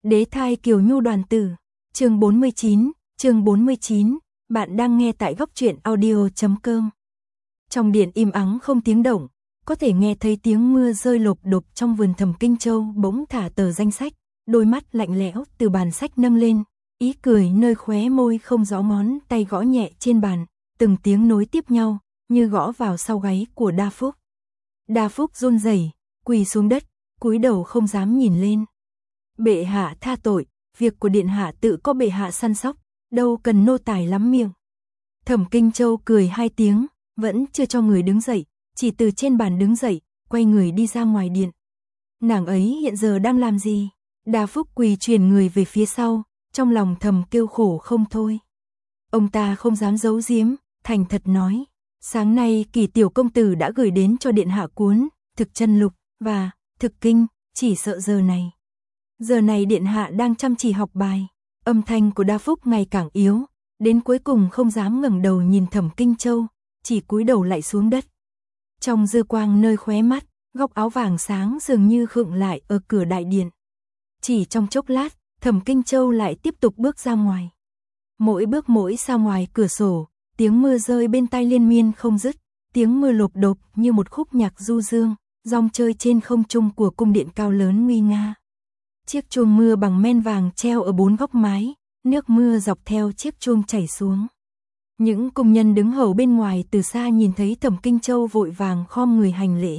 Đế thai Kiều Nhu đoàn tử, chương 49, bạn đang nghe tại góc truyện audio.com. Trong điện im ắng không tiếng động, có thể nghe thấy tiếng mưa rơi lộp độp trong vườn Thẩm Kinh Châu bỗng thả tờ danh sách, đôi mắt lạnh lẽo từ bàn sách nâng lên, ý cười nơi khóe môi không rõ ngón tay gõ nhẹ trên bàn, từng tiếng nối tiếp nhau, như gõ vào sau gáy của Đa Phúc. Đa Phúc run rẩy, quỳ xuống đất, cúi đầu không dám nhìn lên. Bệ hạ tha tội, việc của điện hạ tự có bệ hạ săn sóc, đâu cần nô tài lắm miệng. Thẩm Kinh Châu cười hai tiếng, vẫn chưa cho người đứng dậy, chỉ từ trên bàn đứng dậy, quay người đi ra ngoài điện. Nàng ấy hiện giờ đang làm gì? Đa Phúc quỳ chuyển người về phía sau, trong lòng thầm kêu khổ không thôi. Ông ta không dám giấu giếm, thành thật nói, sáng nay Kỳ tiểu công tử đã gửi đến cho điện hạ cuốn Thực Chân Lục và Thực Kinh, chỉ sợ giờ này điện hạ đang chăm chỉ học bài. Âm thanh của Đa Phúc ngày càng yếu, đến cuối cùng không dám ngẩng đầu nhìn Thẩm Kinh Châu, chỉ cúi đầu lại xuống đất. Trong dư quang nơi khóe mắt, góc áo vàng sáng dường như khựng lại ở cửa đại điện. Chỉ trong chốc lát, Thẩm Kinh Châu lại tiếp tục bước ra ngoài. Mỗi bước mỗi ra ngoài cửa sổ, tiếng mưa rơi bên tai liên miên không dứt, tiếng mưa lộp độp như một khúc nhạc du dương, rong chơi trên không trung của cung điện cao lớn nguy nga. Chiếc chuông mưa bằng men vàng treo ở bốn góc mái, nước mưa dọc theo chiếc chuông chảy xuống. Những cung nhân đứng hầu bên ngoài từ xa nhìn thấy Thẩm Kinh Châu vội vàng khom người hành lễ.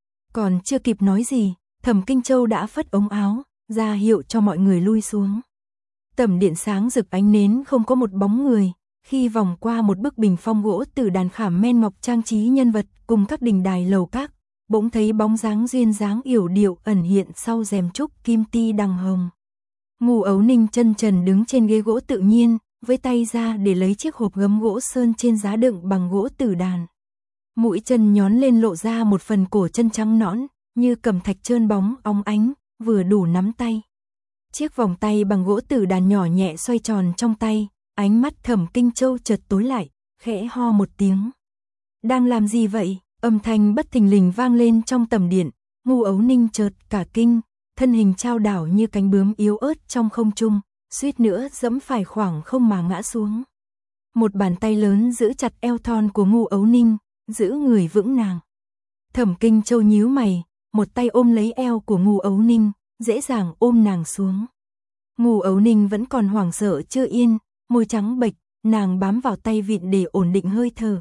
Còn chưa kịp nói gì, Thẩm Kinh Châu đã phất ống áo, ra hiệu cho mọi người lui xuống. Tầm điện sáng rực ánh nến không có một bóng người, khi vòng qua một bức bình phong gỗ từ đàn khảm men ngọc trang trí nhân vật cùng các đình đài lầu các, bỗng thấy bóng dáng duyên dáng yểu điệu ẩn hiện sau rèm trúc kim ti đằng hồng. Ngô Ấu Ninh chân trần đứng trên ghế gỗ tự nhiên, với tay ra để lấy chiếc hộp gấm gỗ sơn trên giá đựng bằng gỗ tử đàn. Mũi chân nhón lên lộ ra một phần cổ chân trắng nõn, như cẩm thạch trơn bóng óng ánh, vừa đủ nắm tay. Chiếc vòng tay bằng gỗ tử đàn nhỏ nhẹ xoay tròn trong tay, ánh mắt Thẩm Kinh Châu chợt tối lại, khẽ ho một tiếng. Đang làm gì vậy? Âm thanh bất thình lình vang lên trong tầm điện, Ngô Ấu Ninh chợt cả kinh, thân hình chao đảo như cánh bướm yếu ớt trong không trung, suýt nữa dẫm phải khoảng không mà ngã xuống. Một bàn tay lớn giữ chặt eo thon của Ngô Ấu Ninh, giữ người vững nàng. Thẩm Kinh Châu nhíu mày, một tay ôm lấy eo của Ngô Ấu Ninh, dễ dàng ôm nàng xuống. Ngô Ấu Ninh vẫn còn hoảng sợ chưa yên, môi trắng bệch, nàng bám vào tay vịn để ổn định hơi thở.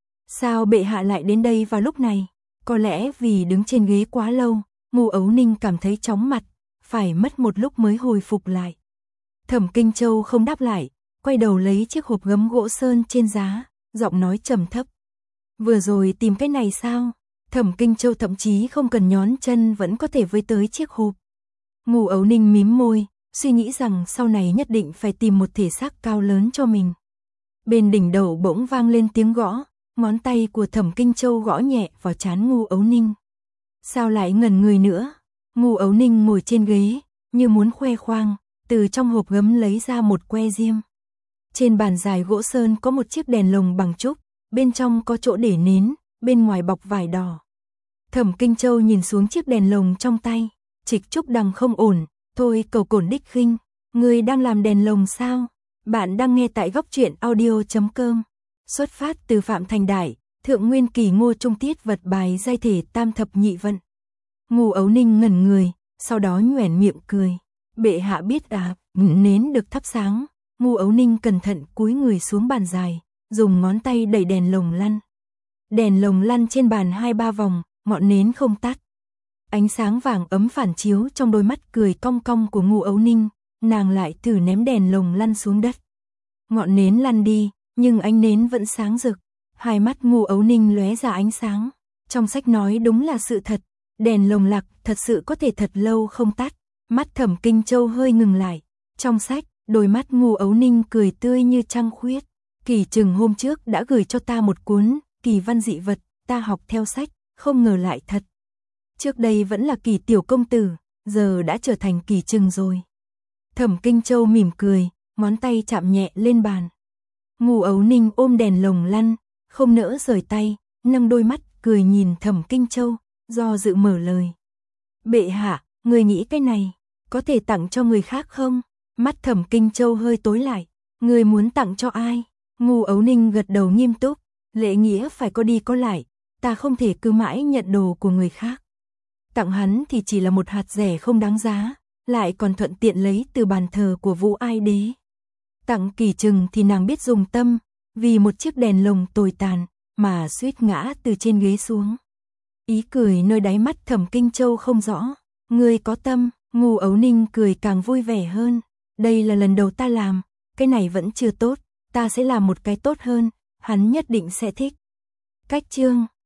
Sao bệ hạ lại đến đây vào lúc này? Có lẽ vì đứng trên ghế quá lâu, Ngô Ấu Ninh cảm thấy chóng mặt, phải mất một lúc mới hồi phục lại. Thẩm Kinh Châu không đáp lại, quay đầu lấy chiếc hộp gấm gỗ sơn trên giá, giọng nói trầm thấp. Vừa rồi tìm cái này sao? Thẩm Kinh Châu thậm chí không cần nhón chân vẫn có thể với tới chiếc hộp. Ngô Ấu Ninh mím môi, suy nghĩ rằng sau này nhất định phải tìm một thể xác cao lớn cho mình. Bên đỉnh đầu bỗng vang lên tiếng gõ, ngón tay của Thẩm Kinh Châu gõ nhẹ vào trán Ngô Ấu Ninh. Sao lại ngẩn người nữa? Ngô Ấu Ninh ngồi trên ghế, như muốn khoe khoang, từ trong hộp gấm lấy ra một que diêm. Trên bàn dài gỗ sơn có một chiếc đèn lồng bằng trúc, bên trong có chỗ để nến, bên ngoài bọc vải đỏ. Thẩm Kinh Châu nhìn xuống chiếc đèn lồng trong tay, trịch trúc đằng không ổn, thôi cầu cổn đích khinh, người đang làm đèn lồng sao? Bạn đang nghe tại góc truyện audio.com. Xuất phát từ Phạm Thành Đại, Thượng Nguyên Kỳ Ngô Trung Tiết vật bài giai thể tam thập nhị vận. Ngô Ấu Ninh ngẩn người, sau đó nhoẻn miệng cười. Bệ hạ biết à, nến được thắp sáng. Ngô Ấu Ninh cẩn thận cúi người xuống bàn dài, dùng ngón tay đẩy đèn lồng lăn. Đèn lồng lăn trên bàn 2-3 vòng, ngọn nến không tắt. Ánh sáng vàng ấm phản chiếu trong đôi mắt cười cong cong của Ngô Ấu Ninh, nàng lại thử ném đèn lồng lăn xuống đất. Ngọn nến lăn đi, nhưng ánh nến vẫn sáng rực. Hai mắt Ngô Ấu Ninh lóe ra ánh sáng. Trong sách nói đúng là sự thật, đèn lồng lạc thật sự có thể thật lâu không tắt. Mắt Thẩm Kinh Châu hơi ngừng lại. Trong sách, đôi mắt Ngô Ấu Ninh cười tươi như trăng khuyết. Kỳ Trừng hôm trước đã gửi cho ta một cuốn Kỳ văn dị vật, ta học theo sách, không ngờ lại thật. Trước đây vẫn là Kỳ tiểu công tử, giờ đã trở thành Kỳ Trừng rồi. Thẩm Kinh Châu mỉm cười, ngón tay chạm nhẹ lên bàn. Ngô Ấu Ninh ôm đèn lồng lăn, không nỡ rời tay, nâng đôi mắt cười nhìn Thẩm Kinh Châu, do dự mở lời. Bệ hạ, người nghĩ cái này có thể tặng cho người khác không? Mắt Thẩm Kinh Châu hơi tối lại. Người muốn tặng cho ai? Ngô Ấu Ninh gật đầu nghiêm túc. Lễ nghĩa phải có đi có lại. Ta không thể cứ mãi nhận đồ của người khác. Tặng hắn thì chỉ là một hạt rẻ không đáng giá, lại còn thuận tiện lấy từ bàn thờ của Vũ Ai Đế. Tặng Kỳ Trừng thì nàng biết dùng tâm, vì một chiếc đèn lồng tồi tàn mà suýt ngã từ trên ghế xuống. Ý cười nơi đáy mắt Thẩm Kinh Châu không rõ. Người có tâm. Ngô Ấu Ninh cười càng vui vẻ hơn. Đây là lần đầu ta làm, cái này vẫn chưa tốt, ta sẽ làm một cái tốt hơn, hắn nhất định sẽ thích. Cách chương